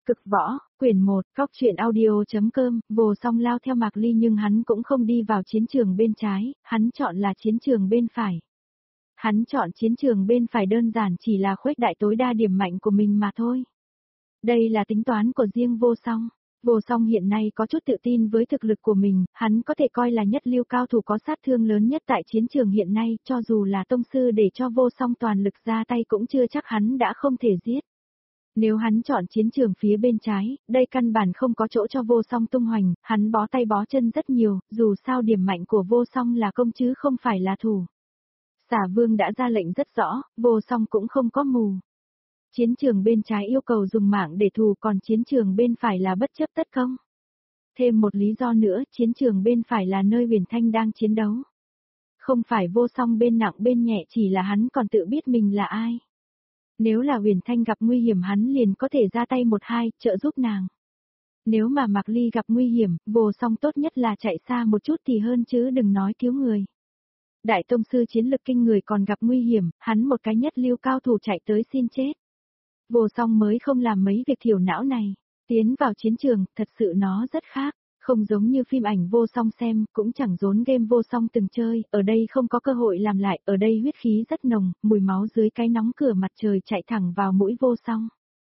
Cực võ, quyển 1, Cóc truyện audio.com, Vô Song lao theo Mạc Ly nhưng hắn cũng không đi vào chiến trường bên trái, hắn chọn là chiến trường bên phải. Hắn chọn chiến trường bên phải đơn giản chỉ là khuếch đại tối đa điểm mạnh của mình mà thôi. Đây là tính toán của riêng Vô Song. Vô Song hiện nay có chút tự tin với thực lực của mình, hắn có thể coi là nhất lưu cao thủ có sát thương lớn nhất tại chiến trường hiện nay, cho dù là tông sư để cho Vô Song toàn lực ra tay cũng chưa chắc hắn đã không thể giết. Nếu hắn chọn chiến trường phía bên trái, đây căn bản không có chỗ cho Vô Song tung hoành, hắn bó tay bó chân rất nhiều, dù sao điểm mạnh của Vô Song là công chứ không phải là thủ. Xả Vương đã ra lệnh rất rõ, Vô Song cũng không có mù. Chiến trường bên trái yêu cầu dùng mạng để thù, còn chiến trường bên phải là bất chấp tất công. Thêm một lý do nữa, chiến trường bên phải là nơi Huyền Thanh đang chiến đấu. Không phải Vô Song bên nặng bên nhẹ, chỉ là hắn còn tự biết mình là ai. Nếu là Huyền Thanh gặp nguy hiểm hắn liền có thể ra tay một hai, trợ giúp nàng. Nếu mà Mạc Ly gặp nguy hiểm, Vô Song tốt nhất là chạy xa một chút thì hơn chứ đừng nói cứu người. Đại tông sư chiến lực kinh người còn gặp nguy hiểm, hắn một cái nhất lưu cao thủ chạy tới xin chết. Vô Song mới không làm mấy việc thiểu não này. Tiến vào chiến trường, thật sự nó rất khác. Không giống như phim ảnh Vô Song xem, cũng chẳng giống game Vô Song từng chơi, ở đây không có cơ hội làm lại, ở đây huyết khí rất nồng, mùi máu dưới cái nóng cửa mặt trời chạy thẳng vào mũi Vô Song.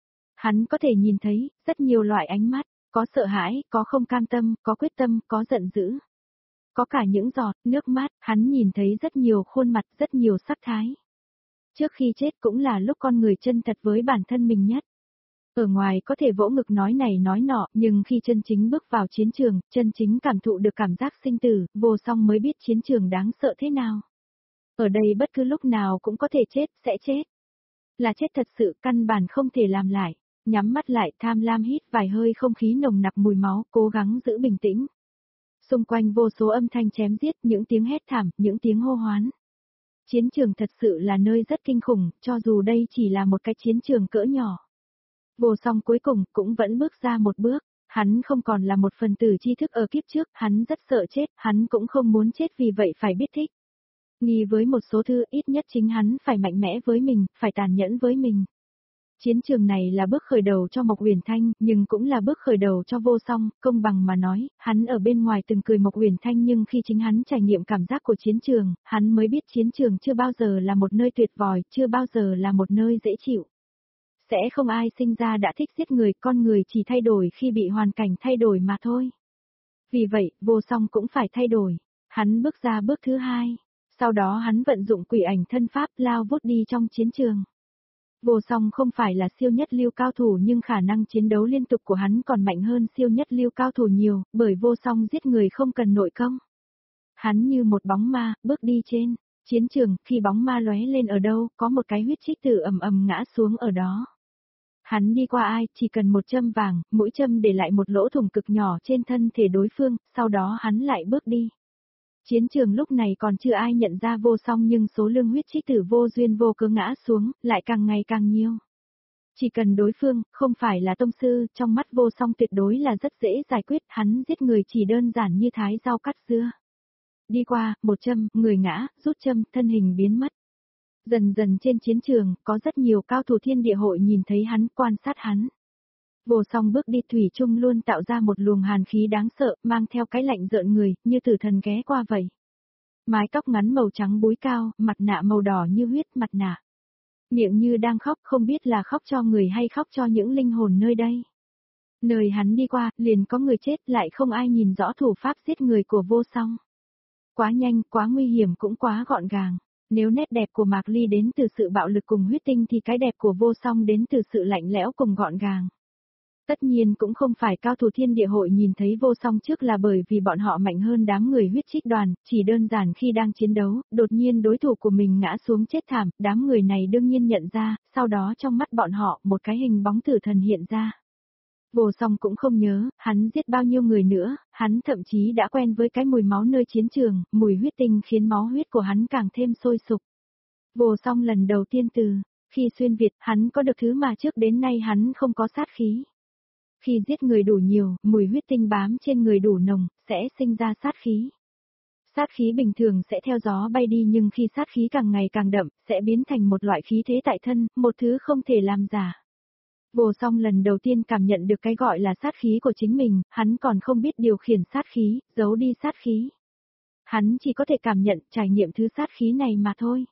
Hắn có thể nhìn thấy, rất nhiều loại ánh mắt, có sợ hãi, có không cam tâm, có quyết tâm, có giận dữ. Có cả những giọt, nước mắt, hắn nhìn thấy rất nhiều khuôn mặt, rất nhiều sắc thái. Trước khi chết cũng là lúc con người chân thật với bản thân mình nhất. Ở ngoài có thể vỗ ngực nói này nói nọ, nhưng khi chân chính bước vào chiến trường, chân chính cảm thụ được cảm giác sinh tử, Vô Song mới biết chiến trường đáng sợ thế nào. Ở đây bất cứ lúc nào cũng có thể chết, sẽ chết. Là chết thật sự, căn bản không thể làm lại. Nhắm mắt lại, tham lam hít vài hơi không khí nồng nặc mùi máu, cố gắng giữ bình tĩnh. Xung quanh vô số âm thanh chém giết, những tiếng hét thảm, những tiếng hô hoán. Chiến trường thật sự là nơi rất kinh khủng, cho dù đây chỉ là một cái chiến trường cỡ nhỏ. Vô Song cuối cùng cũng vẫn bước ra một bước, hắn không còn là một phần tử tri thức ở kiếp trước, hắn rất sợ chết, hắn cũng không muốn chết vì vậy phải biết thích. Nghi với một số thứ ít nhất chính hắn phải mạnh mẽ với mình, phải tàn nhẫn với mình. Chiến trường này là bước khởi đầu cho Mộc Huyền Thanh, nhưng cũng là bước khởi đầu cho Vô Song, công bằng mà nói, hắn ở bên ngoài từng cười Mộc Huyền Thanh nhưng khi chính hắn trải nghiệm cảm giác của chiến trường, hắn mới biết chiến trường chưa bao giờ là một nơi tuyệt vời, chưa bao giờ là một nơi dễ chịu. Sẽ không ai sinh ra đã thích giết người, con người chỉ thay đổi khi bị hoàn cảnh thay đổi mà thôi. Vì vậy, Vô Song cũng phải thay đổi. Hắn bước ra bước thứ hai, sau đó hắn vận dụng quỷ ảnh thân pháp lao vút đi trong chiến trường. Vô Song không phải là siêu nhất lưu cao thủ nhưng khả năng chiến đấu liên tục của hắn còn mạnh hơn siêu nhất lưu cao thủ nhiều, bởi Vô Song giết người không cần nội công. Hắn như một bóng ma, bước đi trên chiến trường, khi bóng ma lóe lên ở đâu, có một cái huyết trích tử ầm ầm ngã xuống ở đó. Hắn đi qua ai, chỉ cần một châm vàng, mũi châm để lại một lỗ thủng cực nhỏ trên thân thể đối phương, sau đó hắn lại bước đi. Chiến trường lúc này còn chưa ai nhận ra Vô Song nhưng số lượng huyết trích tử vô duyên vô cớ ngã xuống, lại càng ngày càng nhiều. Chỉ cần đối phương, không phải là tông sư, trong mắt Vô Song tuyệt đối là rất dễ giải quyết, hắn giết người chỉ đơn giản như thái rau cắt dưa. Đi qua, một châm, người ngã, rút châm, thân hình biến mất. Dần dần trên chiến trường, có rất nhiều cao thủ thiên địa hội nhìn thấy hắn, quan sát hắn. Vô Song bước đi thủy chung luôn tạo ra một luồng hàn khí đáng sợ, mang theo cái lạnh rợn người, như tử thần ghé qua vậy. Mái tóc ngắn màu trắng búi cao, mặt nạ màu đỏ như huyết mặt nạ. Miệng như đang khóc, không biết là khóc cho người hay khóc cho những linh hồn nơi đây. Nơi hắn đi qua, liền có người chết, lại không ai nhìn rõ thủ pháp giết người của Vô Song. Quá nhanh, quá nguy hiểm cũng quá gọn gàng. Nếu nét đẹp của Mạc Ly đến từ sự bạo lực cùng huyết tinh thì cái đẹp của Vô Song đến từ sự lạnh lẽo cùng gọn gàng. Tất nhiên cũng không phải cao thủ thiên địa hội nhìn thấy Vô Song trước là bởi vì bọn họ mạnh hơn đám người huyết trích đoàn, chỉ đơn giản khi đang chiến đấu, đột nhiên đối thủ của mình ngã xuống chết thảm, đám người này đương nhiên nhận ra, sau đó trong mắt bọn họ một cái hình bóng tử thần hiện ra. Vô Song cũng không nhớ, hắn giết bao nhiêu người nữa, hắn thậm chí đã quen với cái mùi máu nơi chiến trường, mùi huyết tinh khiến máu huyết của hắn càng thêm sôi sục. Vô Song lần đầu tiên khi xuyên Việt, hắn có được thứ mà trước đến nay hắn không có sát khí. Khi giết người đủ nhiều, mùi huyết tinh bám trên người đủ nồng, sẽ sinh ra sát khí. Sát khí bình thường sẽ theo gió bay đi nhưng khi sát khí càng ngày càng đậm, sẽ biến thành một loại khí thế tại thân, một thứ không thể làm giả. Vô Song lần đầu tiên cảm nhận được cái gọi là sát khí của chính mình, hắn còn không biết điều khiển sát khí, giấu đi sát khí. Hắn chỉ có thể cảm nhận, trải nghiệm thứ sát khí này mà thôi.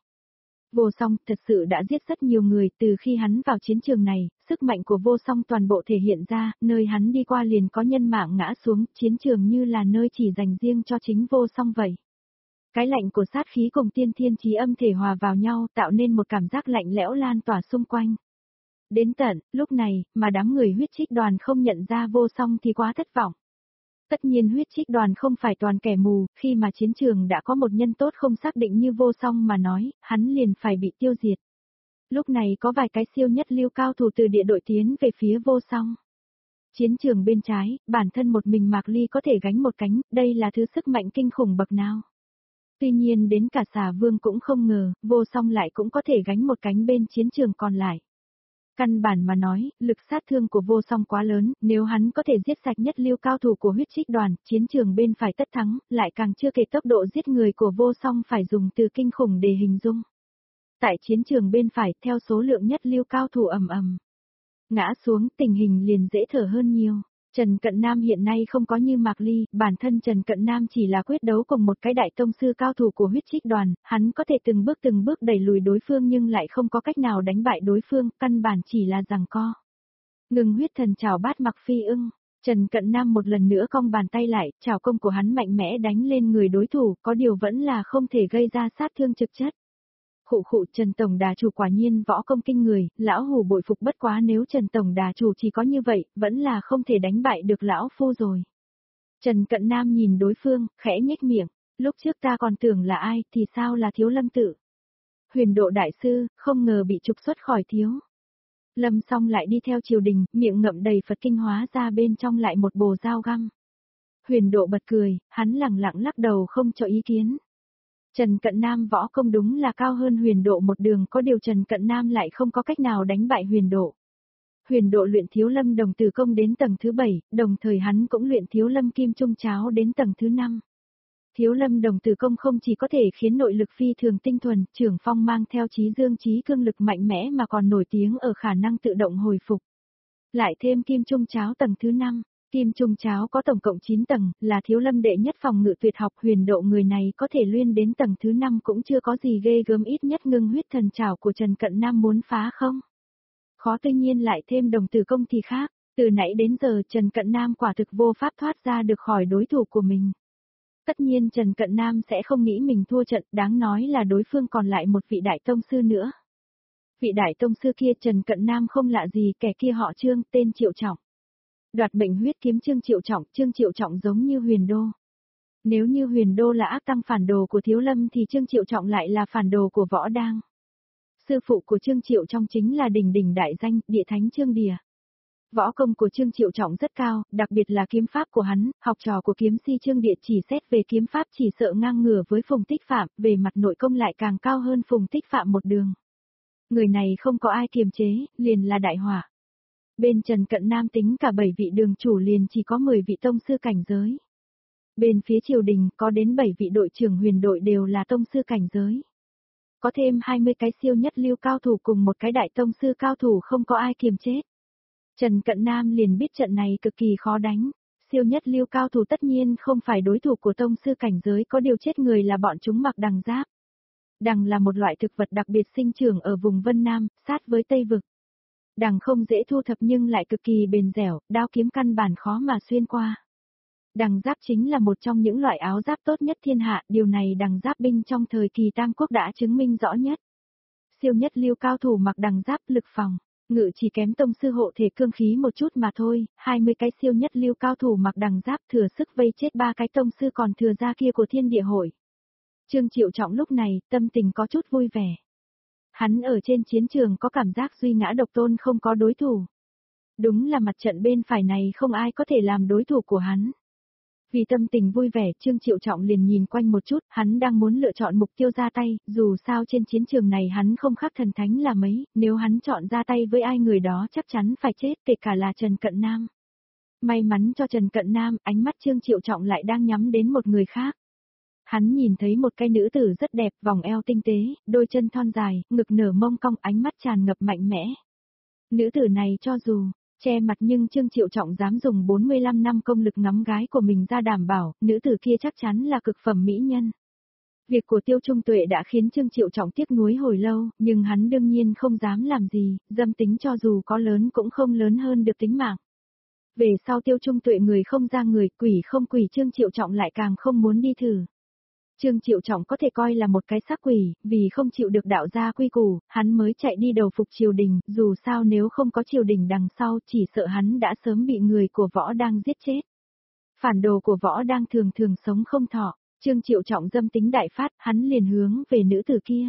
Vô Song thật sự đã giết rất nhiều người, từ khi hắn vào chiến trường này, sức mạnh của Vô Song toàn bộ thể hiện ra, nơi hắn đi qua liền có nhân mạng ngã xuống, chiến trường như là nơi chỉ dành riêng cho chính Vô Song vậy. Cái lạnh của sát khí cùng tiên thiên chí âm thể hòa vào nhau tạo nên một cảm giác lạnh lẽo lan tỏa xung quanh. Đến tận, lúc này, mà đám người huyết trích đoàn không nhận ra Vô Song thì quá thất vọng. Tất nhiên huyết trích đoàn không phải toàn kẻ mù, khi mà chiến trường đã có một nhân tốt không xác định như Vô Song mà nói, hắn liền phải bị tiêu diệt. Lúc này có vài cái siêu nhất lưu cao thủ từ địa đội tiến về phía Vô Song. Chiến trường bên trái, bản thân một mình Mạc Ly có thể gánh một cánh, đây là thứ sức mạnh kinh khủng bậc nào. Tuy nhiên đến cả Xà Vương cũng không ngờ, Vô Song lại cũng có thể gánh một cánh bên chiến trường còn lại. Căn bản mà nói, lực sát thương của Vô Song quá lớn, nếu hắn có thể giết sạch nhất lưu cao thủ của huyết trích đoàn, chiến trường bên phải tất thắng, lại càng chưa kể tốc độ giết người của Vô Song phải dùng từ kinh khủng để hình dung. Tại chiến trường bên phải, theo số lượng nhất lưu cao thủ ầm ầm ngã xuống, tình hình liền dễ thở hơn nhiều. Trần Cận Nam hiện nay không có như Mạc Ly, bản thân Trần Cận Nam chỉ là quyết đấu cùng một cái đại tông sư cao thủ của huyết trích đoàn, hắn có thể từng bước đẩy lùi đối phương nhưng lại không có cách nào đánh bại đối phương, căn bản chỉ là giằng co. Ngừng huyết thần chảo bát mặc phi ưng, Trần Cận Nam một lần nữa cong bàn tay lại, chảo công của hắn mạnh mẽ đánh lên người đối thủ, có điều vẫn là không thể gây ra sát thương trực chất. Khụ Trần Tổng Đà Chủ quả nhiên võ công kinh người, lão hủ bội phục bất quá nếu Trần Tổng Đà Chủ chỉ có như vậy, vẫn là không thể đánh bại được lão phu rồi. Trần Cận Nam nhìn đối phương, khẽ nhếch miệng, lúc trước ta còn tưởng là ai, thì sao là Thiếu Lâm Tự. Huyền Độ Đại Sư, không ngờ bị trục xuất khỏi Thiếu Lâm xong lại đi theo triều đình, miệng ngậm đầy Phật kinh hóa ra bên trong lại một bồ dao găm. Huyền Độ bật cười, hắn lẳng lặng lắc đầu không cho ý kiến. Trần Cận Nam võ công đúng là cao hơn Huyền Độ một đường, có điều Trần Cận Nam lại không có cách nào đánh bại Huyền Độ. Huyền Độ luyện Thiếu Lâm Đồng Tử Công đến tầng thứ 7, đồng thời hắn cũng luyện Thiếu Lâm Kim Trung Cháo đến tầng thứ 5. Thiếu Lâm Đồng Tử Công không chỉ có thể khiến nội lực phi thường tinh thuần, trưởng phong mang theo trí dương trí cương lực mạnh mẽ mà còn nổi tiếng ở khả năng tự động hồi phục. Lại thêm Kim Trung Cháo tầng thứ 5. Kim Trung Cháo có tổng cộng 9 tầng, là Thiếu Lâm đệ nhất phòng ngự tuyệt học. Huyền Độ người này có thể luyện đến tầng thứ 5 cũng chưa có gì ghê gớm, ít nhất ngưng huyết thần trảo của Trần Cận Nam muốn phá không? Khó, tuy nhiên lại thêm Đồng Tử Công thì khác, từ nãy đến giờ Trần Cận Nam quả thực vô pháp thoát ra được khỏi đối thủ của mình. Tất nhiên Trần Cận Nam sẽ không nghĩ mình thua trận, đáng nói là đối phương còn lại một vị đại tông sư nữa. Vị đại tông sư kia Trần Cận Nam không lạ gì, kẻ kia họ Trương, tên Triệu Trọng. Đoạt mệnh huyết kiếm Trương Triệu Trọng giống như Huyền Đô. Nếu như Huyền Đô là ác tăng phản đồ của Thiếu Lâm thì Trương Triệu Trọng lại là phản đồ của Võ Đang. Sư phụ của Trương Triệu Trọng chính là đỉnh đỉnh đại danh, địa thánh Trương Đìa. Võ công của Trương Triệu Trọng rất cao, đặc biệt là kiếm pháp của hắn, học trò của kiếm si Trương Địa chỉ xét về kiếm pháp chỉ sợ ngang ngửa với Phùng Tích Phạm, về mặt nội công lại càng cao hơn Phùng Tích Phạm một đường. Người này không có ai kiềm chế, liền là đại hỏa. Bên Trần Cận Nam tính cả 7 vị đường chủ liền chỉ có 10 vị tông sư cảnh giới. Bên phía triều đình có đến 7 vị đội trưởng huyền đội đều là tông sư cảnh giới. Có thêm 20 cái siêu nhất lưu cao thủ cùng một cái đại tông sư cao thủ, không có ai kiềm chết. Trần Cận Nam liền biết trận này cực kỳ khó đánh. Siêu nhất lưu cao thủ tất nhiên không phải đối thủ của tông sư cảnh giới, có điều chết người là bọn chúng mặc đằng giáp. Đằng là một loại thực vật đặc biệt sinh trưởng ở vùng Vân Nam, sát với Tây Vực. Đằng không dễ thu thập nhưng lại cực kỳ bền dẻo, đao kiếm căn bản khó mà xuyên qua. Đằng giáp chính là một trong những loại áo giáp tốt nhất thiên hạ, điều này đằng giáp binh trong thời kỳ Tam Quốc đã chứng minh rõ nhất. Siêu nhất lưu cao thủ mặc đằng giáp, lực phòng ngự chỉ kém tông sư hộ thể cương khí một chút mà thôi, 20 cái siêu nhất lưu cao thủ mặc đằng giáp thừa sức vây chết 3 cái tông sư còn thừa ra kia của Thiên Địa Hội. Trương Triệu Trọng lúc này, tâm tình có chút vui vẻ. Hắn ở trên chiến trường có cảm giác duy ngã độc tôn, không có đối thủ. Đúng là mặt trận bên phải này không ai có thể làm đối thủ của hắn. Vì tâm tình vui vẻ, Trương Triệu Trọng liền nhìn quanh một chút, hắn đang muốn lựa chọn mục tiêu ra tay, dù sao trên chiến trường này hắn không khác thần thánh là mấy, nếu hắn chọn ra tay với ai người đó chắc chắn phải chết, kể cả là Trần Cận Nam. May mắn cho Trần Cận Nam, ánh mắt Trương Triệu Trọng lại đang nhắm đến một người khác. Hắn nhìn thấy một cái nữ tử rất đẹp, vòng eo tinh tế, đôi chân thon dài, ngực nở mông cong, ánh mắt tràn ngập mạnh mẽ. Nữ tử này cho dù che mặt nhưng Trương Triệu Trọng dám dùng 45 năm công lực ngắm gái của mình ra đảm bảo, nữ tử kia chắc chắn là cực phẩm mỹ nhân. Việc của Tiêu Trung Tuệ đã khiến Trương Triệu Trọng tiếc nuối hồi lâu, nhưng hắn đương nhiên không dám làm gì, dâm tính cho dù có lớn cũng không lớn hơn được tính mạng. Về sau Tiêu Trung Tuệ người không ra người, quỷ không quỷ, Trương Triệu Trọng lại càng không muốn đi thử. Trương Triệu Trọng có thể coi là một cái xác quỷ, vì không chịu được đạo gia quy củ, hắn mới chạy đi đầu phục triều đình, dù sao nếu không có triều đình đằng sau chỉ sợ hắn đã sớm bị người của Võ Đang giết chết. Phản đồ của Võ Đang thường thường sống không thọ, Trương Triệu Trọng dâm tính đại phát, hắn liền hướng về nữ tử kia.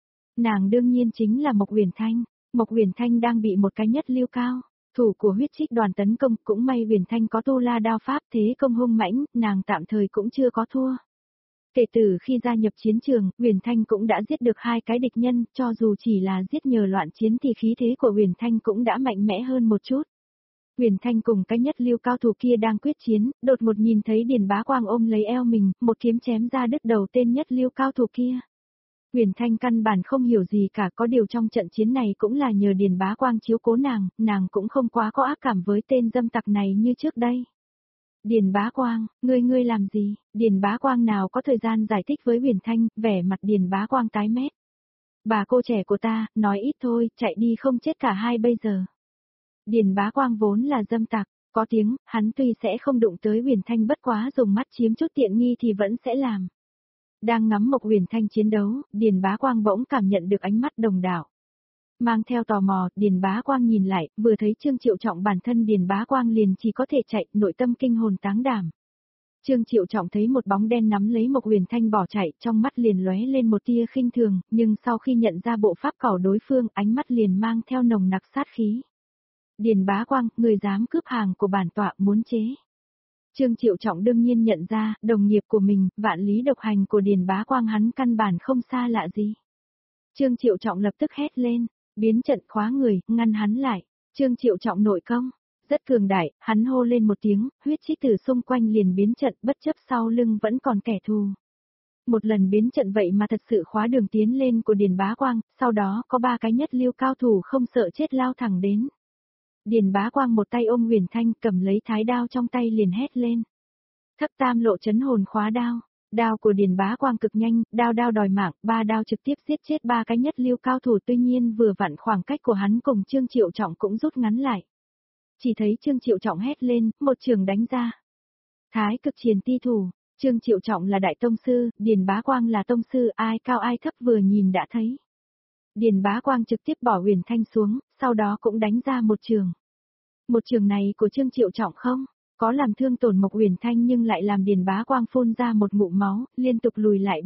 Nàng đương nhiên chính là Mộc Uyển Thanh, Mộc Uyển Thanh đang bị một cái nhất lưu cao thủ của huyết trích đoàn tấn công, cũng may Uyển Thanh có tu la đao pháp thế công hung mãnh, nàng tạm thời cũng chưa có thua. Kể từ khi gia nhập chiến trường, Uyển Thanh cũng đã giết được 2 cái địch nhân, cho dù chỉ là giết nhờ loạn chiến thì khí thế của Uyển Thanh cũng đã mạnh mẽ hơn một chút. Uyển Thanh cùng cái nhất lưu cao thủ kia đang quyết chiến, đột ngột nhìn thấy Điền Bá Quang ôm lấy eo mình, một kiếm chém ra đứt đầu tên nhất lưu cao thủ kia. Uyển Thanh căn bản không hiểu gì cả, có điều trong trận chiến này cũng là nhờ Điền Bá Quang chiếu cố nàng cũng không quá có ác cảm với tên dâm tặc này như trước đây. Điền Bá Quang, ngươi làm gì? Điền Bá Quang nào có thời gian giải thích với Uyển Thanh, vẻ mặt Điền Bá Quang tái mét. Bà cô trẻ của ta, nói ít thôi, chạy đi không chết cả hai bây giờ. Điền Bá Quang vốn là dâm tặc, có tiếng, hắn tuy sẽ không đụng tới Uyển Thanh bất quá dùng mắt chiếm chút tiện nghi thì vẫn sẽ làm. Đang ngắm Mộc Uyển Thanh chiến đấu, Điền Bá Quang bỗng cảm nhận được ánh mắt đồng đạo. Mang theo tò mò, Điền Bá Quang nhìn lại, vừa thấy Trương Triệu Trọng bản thân Điền Bá Quang liền chỉ có thể chạy, nội tâm kinh hồn táng đảm. Trương Triệu Trọng thấy một bóng đen nắm lấy Mộc Uyển Thanh bỏ chạy, trong mắt liền lóe lên một tia khinh thường, nhưng sau khi nhận ra bộ pháp cẩu đối phương, ánh mắt liền mang theo nồng nặc sát khí. Điền Bá Quang, người dám cướp hàng của bản tọa, muốn chế. Trương Triệu Trọng đương nhiên nhận ra, đồng nghiệp của mình, vạn lý độc hành của Điền Bá Quang hắn căn bản không xa lạ gì. Trương Triệu Trọng lập tức hét lên, biến trận khóa người, ngăn hắn lại. Trương Triệu Trọng nội công, rất cường đại, hắn hô lên một tiếng, huyết trích tử xung quanh liền biến trận, bất chấp sau lưng vẫn còn kẻ thù. Một lần biến trận vậy mà thật sự khóa đường tiến lên của Điền Bá Quang, sau đó có 3 cái nhất lưu cao thủ không sợ chết lao thẳng đến. Điền Bá Quang một tay ôm Uyển Thanh, cầm lấy thái đao trong tay liền hét lên. Thất tam lộ chấn hồn khóa đao. Đao của Điền Bá Quang cực nhanh, đao đòi mạng, 3 đao trực tiếp giết chết 3 cái nhất lưu cao thủ, tuy nhiên vừa vặn khoảng cách của hắn cùng Trương Triệu Trọng cũng rút ngắn lại. Chỉ thấy Trương Triệu Trọng hét lên, một trường đánh ra. Thái cực triền ti thủ, Trương Triệu Trọng là đại tông sư, Điền Bá Quang là tông sư, ai cao ai thấp vừa nhìn đã thấy. Điền Bá Quang trực tiếp bỏ Uyển Thanh xuống, sau đó cũng đánh ra một trường. Một trường này của Trương Triệu Trọng không có làm thương tổn Mộc Uyển Thanh nhưng lại làm Điền Bá Quang phun ra một ngụm máu, liên tục lùi lại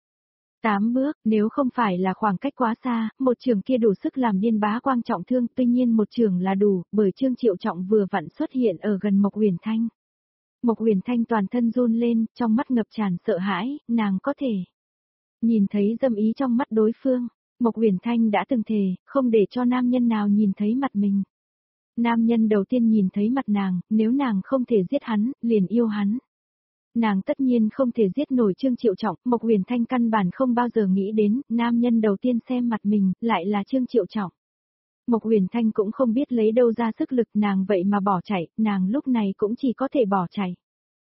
7-8 bước, nếu không phải là khoảng cách quá xa, một trường kia đủ sức làm Điền Bá Quang trọng thương, tuy nhiên một trường là đủ, bởi Trương Triệu Trọng vừa vặn xuất hiện ở gần Mộc Uyển Thanh. Mộc Uyển Thanh toàn thân run lên, trong mắt ngập tràn sợ hãi, nàng có thể nhìn thấy dâm ý trong mắt đối phương. Mộc Uyển Thanh đã từng thề, không để cho nam nhân nào nhìn thấy mặt mình. Nam nhân đầu tiên nhìn thấy mặt nàng, nếu nàng không thể giết hắn, liền yêu hắn. Nàng tất nhiên không thể giết nổi Trương Triệu Trọng, Mộc Uyển Thanh căn bản không bao giờ nghĩ đến, nam nhân đầu tiên xem mặt mình, lại là Trương Triệu Trọng. Mộc Uyển Thanh cũng không biết lấy đâu ra sức lực, nàng vậy mà bỏ chạy, nàng lúc này cũng chỉ có thể bỏ chạy.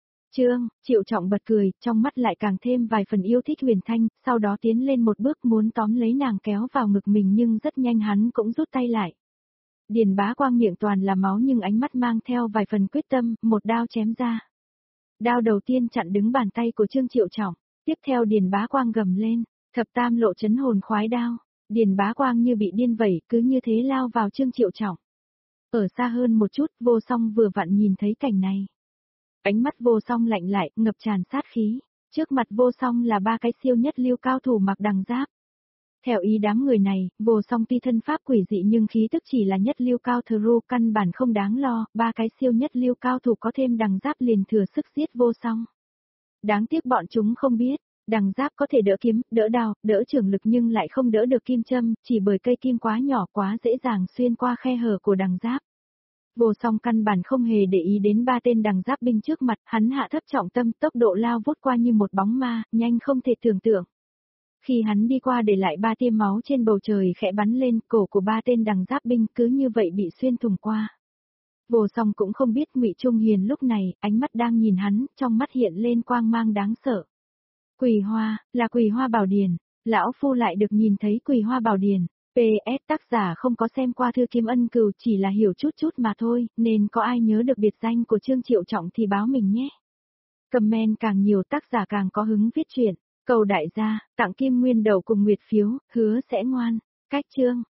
Triệu Trọng bật cười, trong mắt lại càng thêm vài phần yêu thích Uyển Thanh, sau đó tiến lên một bước muốn tóm lấy nàng kéo vào ngực mình nhưng rất nhanh hắn cũng rút tay lại. Điền Bá Quang miệng toàn là máu nhưng ánh mắt mang theo vài phần quyết tâm, một đao chém ra. Đao đầu tiên chặn đứng bàn tay của Trương Triệu Trọng, tiếp theo Điền Bá Quang gầm lên, thập tam lộ chấn hồn khoái đao. Điền Bá Quang như bị điên vậy, cứ như thế lao vào Trương Triệu Trọng. Ở xa hơn một chút, Vô Song vừa vặn nhìn thấy cảnh này. Ánh mắt Vô Song lạnh lại, ngập tràn sát khí. Trước mặt Vô Song là 3 cái siêu nhất lưu cao thủ mặc đằng giáp. Theo ý đám người này, Vô Song tuy thân pháp quỷ dị nhưng khí tức chỉ là nhất lưu cao thru, căn bản không đáng lo, 3 cái siêu nhất lưu cao thủ có thêm đằng giáp liền thừa sức giết Vô Song. Đáng tiếc bọn chúng không biết, đằng giáp có thể đỡ kiếm, đỡ đao, đỡ trường lực nhưng lại không đỡ được kim châm, chỉ bởi cây kim quá nhỏ quá dễ dàng xuyên qua khe hở của đằng giáp. Vô Song căn bản không hề để ý đến 3 tên đằng giáp binh trước mặt, hắn hạ thấp trọng tâm, tốc độ lao vút qua như một bóng ma, nhanh không thể tưởng tượng. Khi hắn đi qua để lại 3 tia máu trên bầu trời khẽ bắn lên, cổ của 3 tên đằng giáp binh cứ như vậy bị xuyên thủng qua. Vô Song cũng không biết Ngụy Trung Hiền lúc này, ánh mắt đang nhìn hắn, trong mắt hiện lên quang mang đáng sợ. Quỳ hoa, là Quỳ Hoa Bảo Điển, lão phu lại được nhìn thấy Quỳ Hoa Bảo Điển. PS tác giả không có xem qua thư Kiếm Ân Cừu, chỉ là hiểu chút chút mà thôi, nên có ai nhớ được biệt danh của Trương Triệu Trọng thì báo mình nhé. Comment càng nhiều tác giả càng có hứng viết truyện. Cầu đại gia, tặng kim nguyên đầu cùng nguyệt phiếu, hứa sẽ ngoan. Cách chương.